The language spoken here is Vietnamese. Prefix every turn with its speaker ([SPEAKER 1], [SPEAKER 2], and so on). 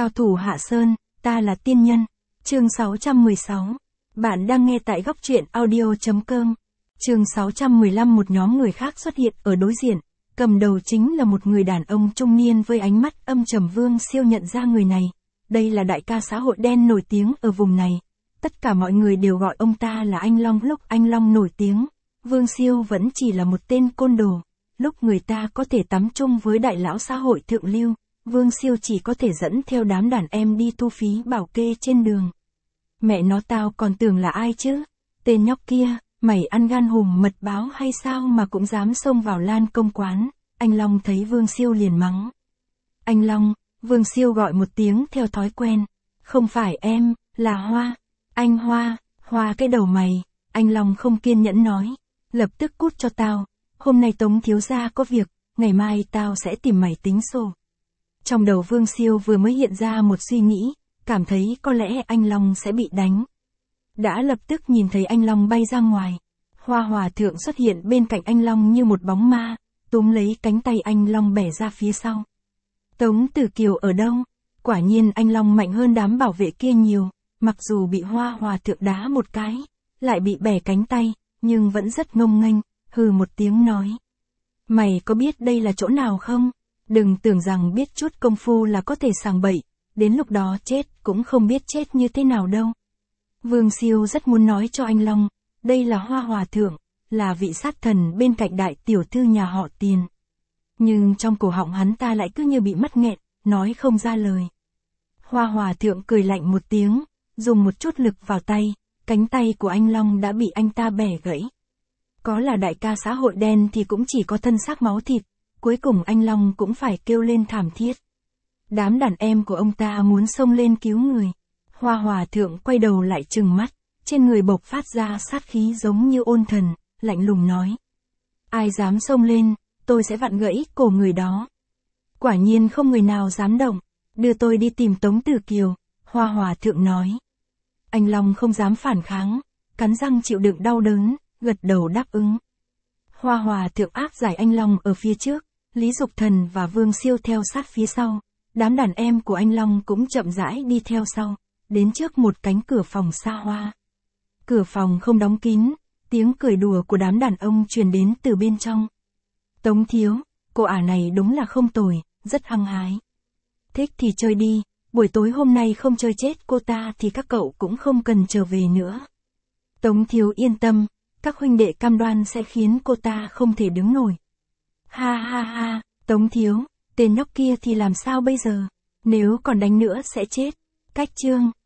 [SPEAKER 1] Cao thủ Hạ Sơn, ta là tiên nhân. Chương 616. Bạn đang nghe tại góc truyện audio.com. Chương 615. Một nhóm người khác xuất hiện ở đối diện. Cầm đầu chính là một người đàn ông trung niên với ánh mắt âm trầm. Vương Siêu nhận ra người này. Đây là đại ca xã hội đen nổi tiếng ở vùng này. Tất cả mọi người đều gọi ông ta là anh Long. Lúc anh Long nổi tiếng, Vương Siêu vẫn chỉ là một tên côn đồ. Lúc người ta có thể tắm chung với đại lão xã hội thượng lưu, Vương Siêu chỉ có thể dẫn theo đám đàn em đi thu phí bảo kê trên đường. Mẹ nó, tao còn tưởng là ai chứ? Tên nhóc kia, mày ăn gan hùm mật báo hay sao mà cũng dám xông vào lan công quán? Anh Long thấy Vương Siêu liền mắng. Anh Long, Vương Siêu gọi một tiếng theo thói quen. Không phải em, là Hoa. Anh Hoa, Hoa cái đầu mày. Anh Long không kiên nhẫn nói. Lập tức cút cho tao. Hôm nay Tống thiếu gia có việc, ngày mai tao sẽ tìm mày tính sổ. Trong đầu Vương Siêu vừa mới hiện ra một suy nghĩ, cảm thấy có lẽ anh Long sẽ bị đánh. Đã lập tức nhìn thấy anh Long bay ra ngoài. Hoa Hòa Thượng xuất hiện bên cạnh anh Long như một bóng ma, túm lấy cánh tay anh Long bẻ ra phía sau. Tống Tử Kiều ở đâu? Quả nhiên anh Long mạnh hơn đám bảo vệ kia nhiều, mặc dù bị Hoa Hòa Thượng đá một cái, lại bị bẻ cánh tay, nhưng vẫn rất ngông nghênh, hừ một tiếng nói. Mày có biết đây là chỗ nào không? Đừng tưởng rằng biết chút công phu là có thể sàng bậy, đến lúc đó chết cũng không biết chết như thế nào đâu. Vương Siêu rất muốn nói cho anh Long, đây là Hoa Hòa Thượng, là vị sát thần bên cạnh đại tiểu thư nhà họ Tiền. Nhưng trong cổ họng hắn ta lại cứ như bị mắc nghẹn, nói không ra lời. Hoa Hòa Thượng cười lạnh một tiếng, dùng một chút lực vào tay, cánh tay của anh Long đã bị anh ta bẻ gãy. Có là đại ca xã hội đen thì cũng chỉ có thân xác máu thịt, cuối cùng anh Long cũng phải kêu lên thảm thiết. Đám đàn em của ông ta muốn xông lên cứu người. Hoa Hòa Thượng quay đầu lại trừng mắt, trên người bộc phát ra sát khí giống như ôn thần, lạnh lùng nói. Ai dám xông lên, tôi sẽ vặn gãy cổ người đó. Quả nhiên không người nào dám động, đưa tôi đi tìm Tống Tử Kiều, Hoa Hòa Thượng nói. Anh Long không dám phản kháng, cắn răng chịu đựng đau đớn, gật đầu đáp ứng. Hoa Hòa Thượng áp giải anh Long ở phía trước, Lý Dục Thần và Vương Siêu theo sát phía sau, đám đàn em của anh Long cũng chậm rãi đi theo sau, đến trước một cánh cửa phòng xa hoa. Cửa phòng không đóng kín, tiếng cười đùa của đám đàn ông truyền đến từ bên trong. Tống thiếu, cô ả này đúng là không tồi, rất hăng hái. Thích thì chơi đi, buổi tối hôm nay không chơi chết cô ta thì các cậu cũng không cần trở về nữa. Tống thiếu yên tâm, các huynh đệ cam đoan sẽ khiến cô ta không thể đứng nổi. Ha ha ha, Tống thiếu, tên nhóc kia thì làm sao bây giờ? Nếu còn đánh nữa sẽ chết. Cách chương.